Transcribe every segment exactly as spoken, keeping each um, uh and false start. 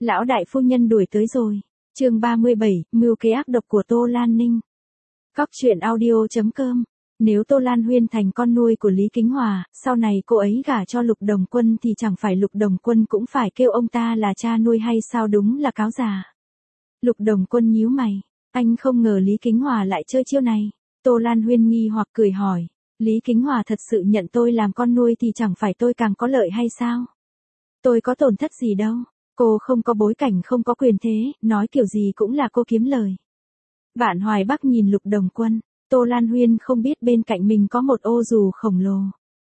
Lão đại phu nhân đuổi tới rồi. Chương ba mươi bảy, mưu kế ác độc của Tô Lan Ninh. Góc truyện audio chấm com. Nếu Tô Lan Huyên thành con nuôi của Lý Kính Hòa, sau này cô ấy gả cho Lục Đồng Quân thì chẳng phải Lục Đồng Quân cũng phải kêu ông ta là cha nuôi hay sao, đúng là cáo già. Lục Đồng Quân nhíu mày, anh không ngờ Lý Kính Hòa lại chơi chiêu này. Tô Lan Huyên nghi hoặc cười hỏi, Lý Kính Hòa thật sự nhận tôi làm con nuôi thì chẳng phải tôi càng có lợi hay sao? Tôi có tổn thất gì đâu, cô không có bối cảnh, không có quyền thế, nói kiểu gì cũng là cô kiếm lời. Vạn Hoài Bắc nhìn Lục Đồng Quân, Tô Lan Huyên không biết bên cạnh mình có một ô dù khổng lồ.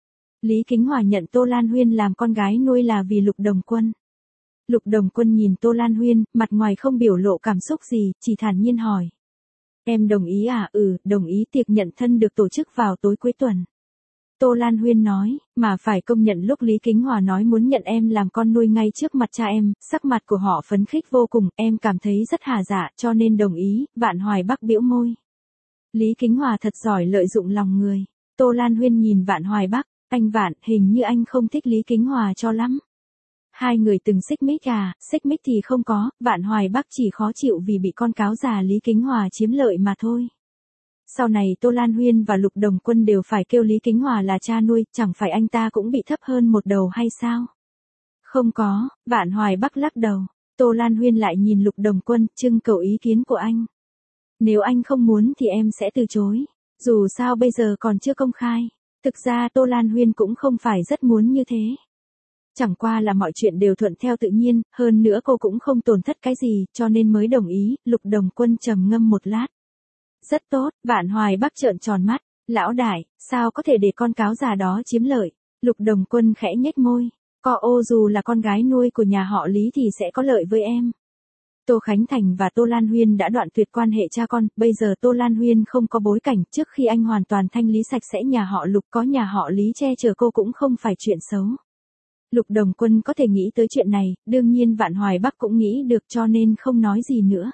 Lý Kính Hòa nhận Tô Lan Huyên làm con gái nuôi là vì Lục Đồng Quân. Lục Đồng Quân nhìn Tô Lan Huyên, mặt ngoài không biểu lộ cảm xúc gì, chỉ thản nhiên hỏi. Em đồng ý à? Ừ, đồng ý. Tiệc nhận thân được tổ chức vào tối cuối tuần. Tô Lan Huyên nói, mà phải công nhận lúc Lý Kính Hòa nói muốn nhận em làm con nuôi ngay trước mặt cha em, sắc mặt của họ phấn khích vô cùng, em cảm thấy rất hà dạ, cho nên đồng ý. Vạn Hoài Bắc bĩu môi. Lý Kính Hòa thật giỏi lợi dụng lòng người. Tô Lan Huyên nhìn Vạn Hoài Bắc, anh Vạn, hình như anh không thích Lý Kính Hòa cho lắm. Hai người từng xích mích à? Xích mích thì không có, Vạn Hoài Bắc chỉ khó chịu vì bị con cáo già Lý Kính Hòa chiếm lợi mà thôi. Sau này Tô Lan Huyên và Lục Đồng Quân đều phải kêu Lý Kính Hòa là cha nuôi, chẳng phải anh ta cũng bị thấp hơn một đầu hay sao? Không có, Vạn Hoài Bắc lắc đầu. Tô Lan Huyên lại nhìn Lục Đồng Quân, trưng cầu ý kiến của anh. Nếu anh không muốn thì em sẽ từ chối, dù sao bây giờ còn chưa công khai. Thực ra Tô Lan Huyên cũng không phải rất muốn như thế. Chẳng qua là mọi chuyện đều thuận theo tự nhiên, hơn nữa cô cũng không tổn thất cái gì, cho nên mới đồng ý. Lục Đồng Quân trầm ngâm một lát. Rất tốt. Vạn Hoài Bắc trợn tròn mắt, lão đại, sao có thể để con cáo già đó chiếm lợi? Lục Đồng Quân khẽ nhếch môi, có ô dù là con gái nuôi của nhà họ Lý thì sẽ có lợi với em. Tô Khánh Thành và Tô Lan Huyên đã đoạn tuyệt quan hệ cha con, bây giờ Tô Lan Huyên không có bối cảnh, trước khi anh hoàn toàn thanh lý sạch sẽ nhà họ Lục, có nhà họ Lý che chở cô cũng không phải chuyện xấu. Lục Đồng Quân có thể nghĩ tới chuyện này, đương nhiên Vạn Hoài Bắc cũng nghĩ được, cho nên không nói gì nữa.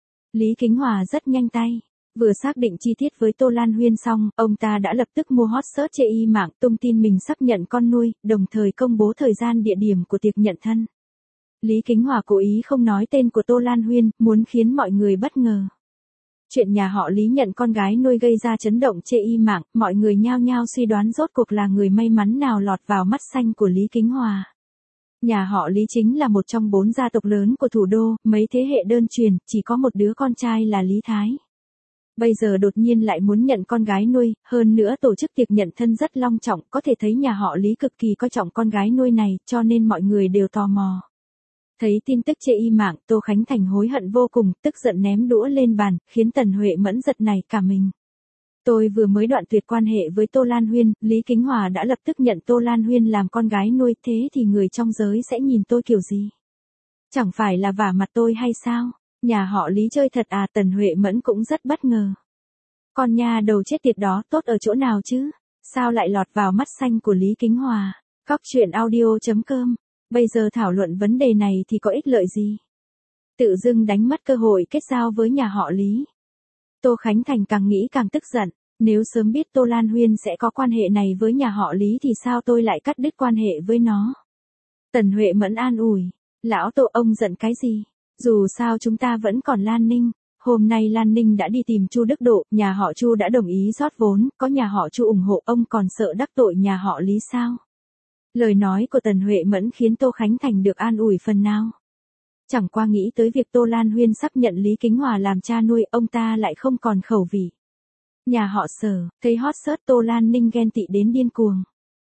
Lý Kính Hòa rất nhanh tay, vừa xác định chi tiết với Tô Lan Huyên xong, ông ta đã lập tức mua hot search chê y mạng, tung tin mình sắp nhận con nuôi, đồng thời công bố thời gian địa điểm của tiệc nhận thân. Lý Kính Hòa cố ý không nói tên của Tô Lan Huyên, muốn khiến mọi người bất ngờ. Chuyện nhà họ Lý nhận con gái nuôi gây ra chấn động chê y mạng, mọi người nhao nhao suy đoán rốt cuộc là người may mắn nào lọt vào mắt xanh của Lý Kính Hòa. Nhà họ Lý chính là một trong bốn gia tộc lớn của thủ đô, mấy thế hệ đơn truyền, chỉ có một đứa con trai là Lý Thái. Bây giờ đột nhiên lại muốn nhận con gái nuôi, hơn nữa tổ chức tiệc nhận thân rất long trọng, có thể thấy nhà họ Lý cực kỳ coi trọng con gái nuôi này, cho nên mọi người đều tò mò. Thấy tin tức chê y mạng, Tô Khánh Thành hối hận vô cùng, tức giận ném đũa lên bàn, khiến Tần Huệ Mẫn giật nảy cả mình. Tôi vừa mới đoạn tuyệt quan hệ với Tô Lan Huyên, Lý Kính Hòa đã lập tức nhận Tô Lan Huyên làm con gái nuôi, thế thì người trong giới sẽ nhìn tôi kiểu gì? Chẳng phải là vả mặt tôi hay sao? Nhà họ Lý chơi thật à? Tần Huệ Mẫn cũng rất bất ngờ. Con nha đầu chết tiệt đó tốt ở chỗ nào chứ? Sao lại lọt vào mắt xanh của Lý Kính Hòa? Góc truyện audio chấm com. Bây giờ thảo luận vấn đề này thì có ích lợi gì? Tự dưng đánh mất cơ hội kết giao với nhà họ Lý. Tô Khánh Thành càng nghĩ càng tức giận. Nếu sớm biết Tô Lan Huyên sẽ có quan hệ này với nhà họ Lý thì sao tôi lại cắt đứt quan hệ với nó? Tần Huệ Mẫn an ủi. Lão Tô, ông giận cái gì? Dù sao chúng ta vẫn còn Lan Ninh. Hôm nay Lan Ninh đã đi tìm Chu Đức Độ, nhà họ Chu đã đồng ý rót vốn, có nhà họ Chu ủng hộ, ông còn sợ đắc tội nhà họ Lý sao? Lời nói của Tần Huệ Mẫn khiến Tô Khánh Thành được an ủi phần nào. Chẳng qua nghĩ tới việc Tô Lan Huyên sắp nhận Lý Kính Hòa làm cha nuôi, ông ta lại không còn khẩu vị. Nhà họ Sở, thấy hot search Tô Lan Ninh ghen tị đến điên cuồng.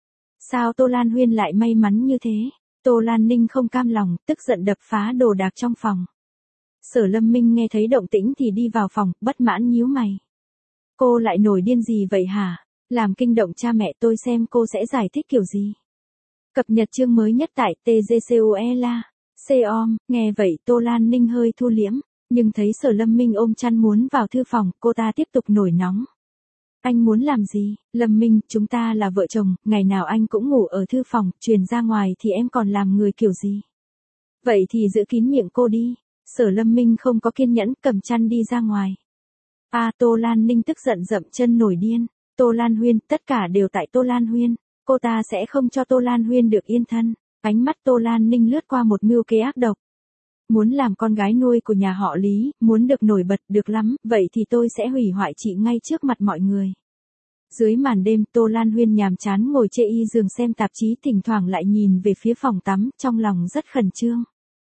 Sao Tô Lan Huyên lại may mắn như thế? Tô Lan Ninh không cam lòng, tức giận đập phá đồ đạc trong phòng. Sở Lâm Minh nghe thấy động tĩnh thì đi vào phòng, bất mãn nhíu mày. Cô lại nổi điên gì vậy hả? Làm kinh động cha mẹ, tôi xem cô sẽ giải thích kiểu gì. Cập nhật chương mới nhất tại tê giê xê o e la. Com, nghe vậy Tô Lan Ninh hơi thu liễm, nhưng thấy Sở Lâm Minh ôm chăn muốn vào thư phòng, cô ta tiếp tục nổi nóng. Anh muốn làm gì? Lâm Minh, chúng ta là vợ chồng, ngày nào anh cũng ngủ ở thư phòng, truyền ra ngoài thì em còn làm người kiểu gì? Vậy thì giữ kín miệng cô đi. Sở Lâm Minh không có kiên nhẫn, cầm chăn đi ra ngoài. À, Tô Lan Ninh tức giận dậm chân nổi điên. Tô Lan Huyên, tất cả đều tại Tô Lan Huyên. Cô ta sẽ không cho Tô Lan Huyên được yên thân. Ánh mắt Tô Lan Ninh lướt qua một mưu kế ác độc. muốn làm con gái nuôi của nhà họ Lý, muốn được nổi bật được lắm, vậy thì tôi sẽ hủy hoại chị ngay trước mặt mọi người. Dưới màn đêm, Tô Lan Huyên nhàm chán ngồi chê y giường xem tạp chí, thỉnh thoảng lại nhìn về phía phòng tắm, trong lòng rất khẩn trương.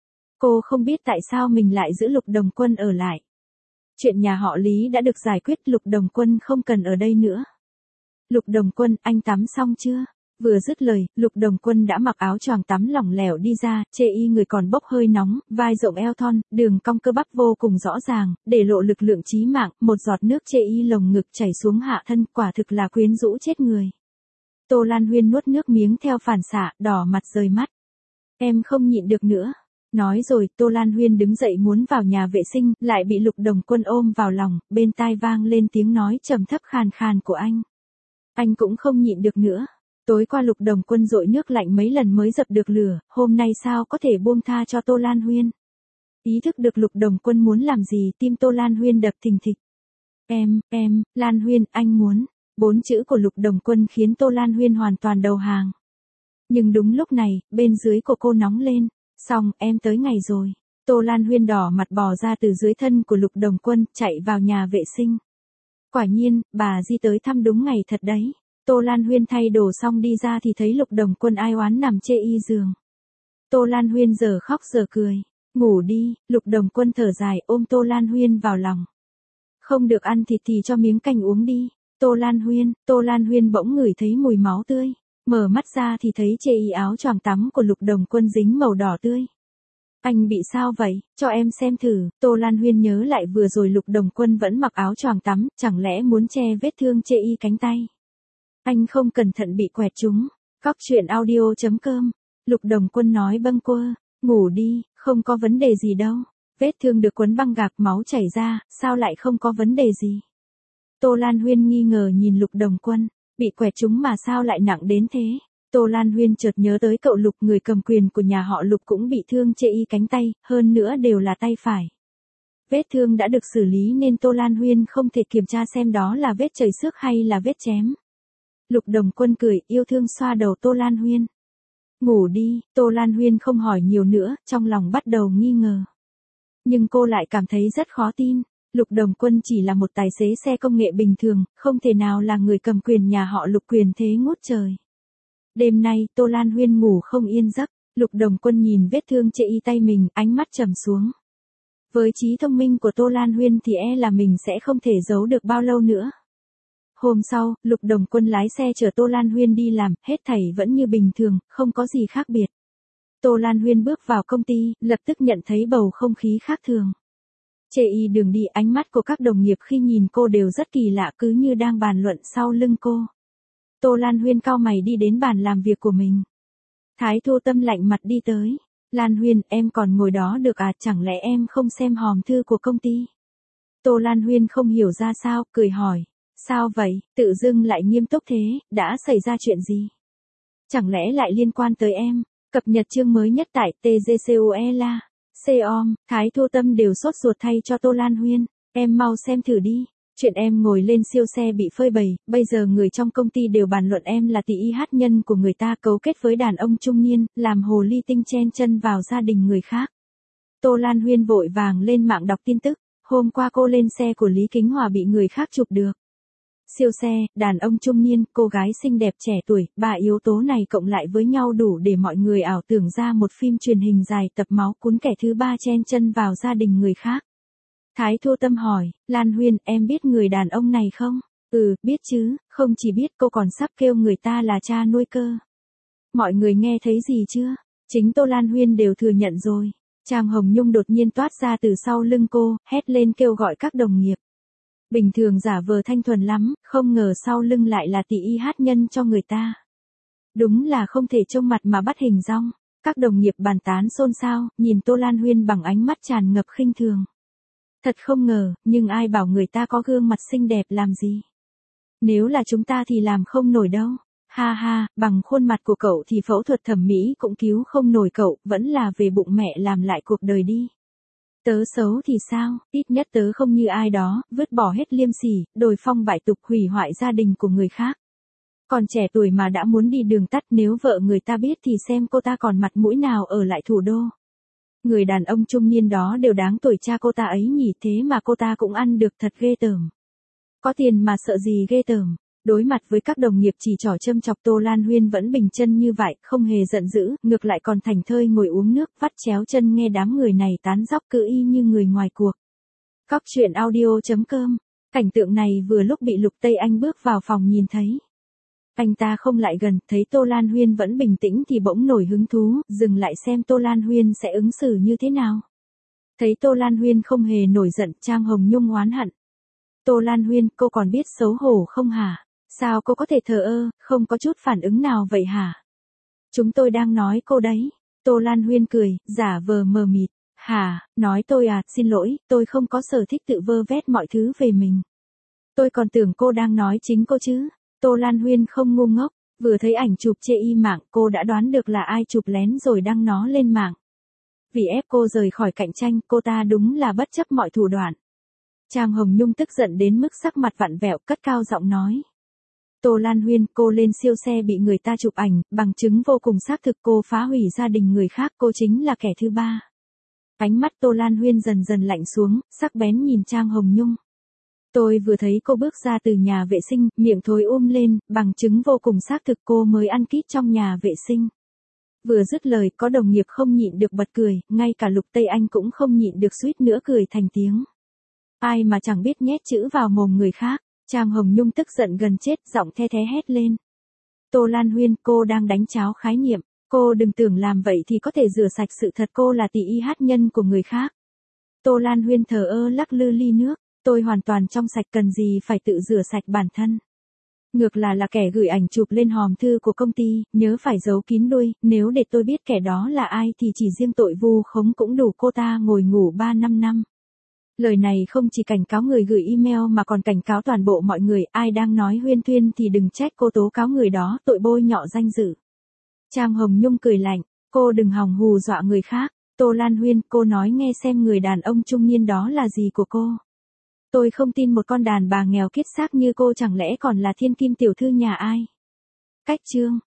Cô không biết tại sao mình lại giữ Lục Đồng Quân ở lại. Chuyện nhà họ Lý đã được giải quyết, Lục Đồng Quân không cần ở đây nữa. Lục Đồng Quân, anh tắm xong chưa? Vừa dứt lời, Lục Đồng Quân đã mặc áo choàng tắm lỏng lẻo đi ra, chê y người còn bốc hơi nóng, vai rộng eo thon, đường cong cơ bắp vô cùng rõ ràng, để lộ lực lượng chí mạng, một giọt nước chê y lồng ngực chảy xuống hạ thân, quả thực là quyến rũ chết người. Tô Lan Huyên nuốt nước miếng theo phản xạ, đỏ mặt rời mắt. Em không nhịn được nữa. Nói rồi, Tô Lan Huyên đứng dậy muốn vào nhà vệ sinh, lại bị Lục Đồng Quân ôm vào lòng, bên tai vang lên tiếng nói trầm thấp khàn khàn của anh. Anh cũng không nhịn được nữa. Tối qua Lục Đồng Quân dội nước lạnh mấy lần mới dập được lửa, hôm nay sao có thể buông tha cho Tô Lan Huyên. Ý thức được Lục Đồng Quân muốn làm gì, tim Tô Lan Huyên đập thình thịch. Em, em, Lan Huyên, anh muốn. Bốn chữ của Lục Đồng Quân khiến Tô Lan Huyên hoàn toàn đầu hàng. Nhưng đúng lúc này, bên dưới của cô nóng lên. Xong, em tới ngày rồi. Tô Lan Huyên đỏ mặt bò ra từ dưới thân của Lục Đồng Quân, chạy vào nhà vệ sinh. Quả nhiên, bà Di tới thăm đúng ngày thật đấy. Tô Lan Huyên thay đồ xong đi ra thì thấy Lục Đồng Quân ai oán nằm chê y giường. Tô Lan Huyên giờ khóc giờ cười. Ngủ đi, Lục Đồng Quân thở dài ôm Tô Lan Huyên vào lòng. Không được ăn thịt thì cho miếng canh uống đi. Tô Lan Huyên, Tô Lan Huyên bỗng ngửi thấy mùi máu tươi. Mở mắt ra thì thấy chê y áo choàng tắm của Lục Đồng Quân dính màu đỏ tươi. Anh bị sao vậy, cho em xem thử. Tô Lan Huyên nhớ lại vừa rồi Lục Đồng Quân vẫn mặc áo choàng tắm, chẳng lẽ muốn che vết thương chê y cánh tay. Anh không cẩn thận bị quẹt trúng. Góc truyện audio chấm com. Lục Đồng Quân nói bâng quơ. Ngủ đi, không có vấn đề gì đâu. Vết thương được quấn băng gạc, máu chảy ra, sao lại không có vấn đề gì. Tô Lan Huyên nghi ngờ nhìn Lục Đồng Quân. Bị quẹt trúng mà sao lại nặng đến thế. Tô Lan Huyên chợt nhớ tới cậu Lục, người cầm quyền của nhà họ Lục cũng bị thương chê y cánh tay, hơn nữa đều là tay phải. Vết thương đã được xử lý nên Tô Lan Huyên không thể kiểm tra xem đó là vết chảy xước hay là vết chém. Lục Đồng Quân cười, yêu thương xoa đầu Tô Lan Huyên. Ngủ đi, Tô Lan Huyên không hỏi nhiều nữa, trong lòng bắt đầu nghi ngờ. Nhưng cô lại cảm thấy rất khó tin. Lục Đồng Quân chỉ là một tài xế xe công nghệ bình thường, không thể nào là người cầm quyền nhà họ Lục quyền thế ngút trời. Đêm nay, Tô Lan Huyên ngủ không yên giấc. Lục Đồng Quân nhìn vết thương chê y tay mình, ánh mắt trầm xuống. Với trí thông minh của Tô Lan Huyên thì e là mình sẽ không thể giấu được bao lâu nữa. Hôm sau, Lục Đồng Quân lái xe chở Tô Lan Huyên đi làm, hết thảy vẫn như bình thường, không có gì khác biệt. Tô Lan Huyên bước vào công ty, lập tức nhận thấy bầu không khí khác thường. Chê y đường đi, ánh mắt của các đồng nghiệp khi nhìn cô đều rất kỳ lạ, cứ như đang bàn luận sau lưng cô. Tô Lan Huyên cau mày đi đến bàn làm việc của mình. Thái Thu Tâm lạnh mặt đi tới. Lan Huyên, em còn ngồi đó được à, chẳng lẽ em không xem hòm thư của công ty? Tô Lan Huyên không hiểu ra sao, cười hỏi. Sao vậy, tự dưng lại nghiêm túc thế, đã xảy ra chuyện gì? Chẳng lẽ lại liên quan tới em? Cập nhật chương mới nhất tại tê giê xê o e la. Xeom, Thái Thu Tâm đều sốt ruột thay cho Tô Lan Huyên. Em mau xem thử đi. Chuyện em ngồi lên siêu xe bị phơi bày, bây giờ người trong công ty đều bàn luận em là tỷ y hát nhân của người ta, cấu kết với đàn ông trung niên, làm hồ ly tinh chen chân vào gia đình người khác. Tô Lan Huyên vội vàng lên mạng đọc tin tức. Hôm qua cô lên xe của Lý Kính Hòa bị người khác chụp được. Siêu xe, đàn ông trung niên, cô gái xinh đẹp trẻ tuổi, ba yếu tố này cộng lại với nhau đủ để mọi người ảo tưởng ra một phim truyền hình dài tập máu cuốn kẻ thứ ba chen chân vào gia đình người khác. Thái Thu Tâm hỏi, Lan Huyên, em biết người đàn ông này không? Ừ, biết chứ, không chỉ biết, cô còn sắp kêu người ta là cha nuôi cơ. Mọi người nghe thấy gì chưa? Chính Tô Lan Huyên đều thừa nhận rồi. Trang Hồng Nhung đột nhiên toát ra từ sau lưng cô, hét lên kêu gọi các đồng nghiệp. Bình thường giả vờ thanh thuần lắm, không ngờ sau lưng lại là tỷ y hát nhân cho người ta. Đúng là không thể trông mặt mà bắt hình dong. Các đồng nghiệp bàn tán xôn xao, nhìn Tô Lan Huyên bằng ánh mắt tràn ngập khinh thường. Thật không ngờ, nhưng ai bảo người ta có gương mặt xinh đẹp làm gì. Nếu là chúng ta thì làm không nổi đâu. Ha ha, bằng khuôn mặt của cậu thì phẫu thuật thẩm mỹ cũng cứu không nổi cậu, vẫn là về bụng mẹ làm lại cuộc đời đi. Tớ xấu thì sao, ít nhất tớ không như ai đó, vứt bỏ hết liêm sỉ, đồi phong bại tục, hủy hoại gia đình của người khác. Còn trẻ tuổi mà đã muốn đi đường tắt, nếu vợ người ta biết thì xem cô ta còn mặt mũi nào ở lại thủ đô. Người đàn ông trung niên đó đều đáng tuổi cha cô ta ấy nhỉ, thế mà cô ta cũng ăn được, thật ghê tởm. Có tiền mà sợ gì ghê tởm. Đối mặt với các đồng nghiệp chỉ trỏ châm chọc, Tô Lan Huyên vẫn bình chân như vậy, không hề giận dữ, ngược lại còn thảnh thơi ngồi uống nước, vắt chéo chân nghe đám người này tán dóc cứ y như người ngoài cuộc. Cóc truyện audio chấm com. Cảnh tượng này vừa lúc bị Lục Tây Anh bước vào phòng nhìn thấy. Anh ta không lại gần, thấy Tô Lan Huyên vẫn bình tĩnh thì bỗng nổi hứng thú, dừng lại xem Tô Lan Huyên sẽ ứng xử như thế nào. Thấy Tô Lan Huyên không hề nổi giận, Trang Hồng Nhung oán hận. Tô Lan Huyên, cô còn biết xấu hổ không hả? Sao cô có thể thờ ơ, không có chút phản ứng nào vậy hả? Chúng tôi đang nói cô đấy. Tô Lan Huyên cười, giả vờ mờ mịt. Hả, nói tôi à, xin lỗi, tôi không có sở thích tự vơ vét mọi thứ về mình. Tôi còn tưởng cô đang nói chính cô chứ. Tô Lan Huyên không ngu ngốc, vừa thấy ảnh chụp chê y mạng cô đã đoán được là ai chụp lén rồi đăng nó lên mạng. Vì ép cô rời khỏi cạnh tranh, cô ta đúng là bất chấp mọi thủ đoạn. Trang Hồng Nhung tức giận đến mức sắc mặt vặn vẹo, cất cao giọng nói. Tô Lan Huyên, cô lên siêu xe bị người ta chụp ảnh, bằng chứng vô cùng xác thực cô phá hủy gia đình người khác, cô chính là kẻ thứ ba. Ánh mắt Tô Lan Huyên dần dần lạnh xuống, sắc bén nhìn Trang Hồng Nhung. Tôi vừa thấy cô bước ra từ nhà vệ sinh, miệng thối um lên, bằng chứng vô cùng xác thực cô mới ăn kít trong nhà vệ sinh. Vừa dứt lời, có đồng nghiệp không nhịn được bật cười, ngay cả Lục Tây Anh cũng không nhịn được suýt nữa cười thành tiếng. Ai mà chẳng biết nhét chữ vào mồm người khác. Trang Hồng Nhung tức giận gần chết, giọng the thé hét lên. Tô Lan Huyên, cô đang đánh cháo khái niệm, cô đừng tưởng làm vậy thì có thể rửa sạch sự thật cô là tỷ y hát nhân của người khác. Tô Lan Huyên thờ ơ lắc lư ly nước, tôi hoàn toàn trong sạch, cần gì phải tự rửa sạch bản thân. Ngược là là kẻ gửi ảnh chụp lên hòm thư của công ty, nhớ phải giấu kín đuôi, nếu để tôi biết kẻ đó là ai thì chỉ riêng tội vu khống cũng đủ cô ta ngồi ngủ ba năm năm. Lời này không chỉ cảnh cáo người gửi email mà còn cảnh cáo toàn bộ mọi người, ai đang nói Huyên Thuyên thì đừng trách cô tố cáo người đó, tội bôi nhọ danh dự. Trang Hồng Nhung cười lạnh, cô đừng hòng hù dọa người khác. Tô Lan Huyên, cô nói nghe xem người đàn ông trung niên đó là gì của cô. Tôi không tin một con đàn bà nghèo kiết xác như cô chẳng lẽ còn là thiên kim tiểu thư nhà ai. Cách chương.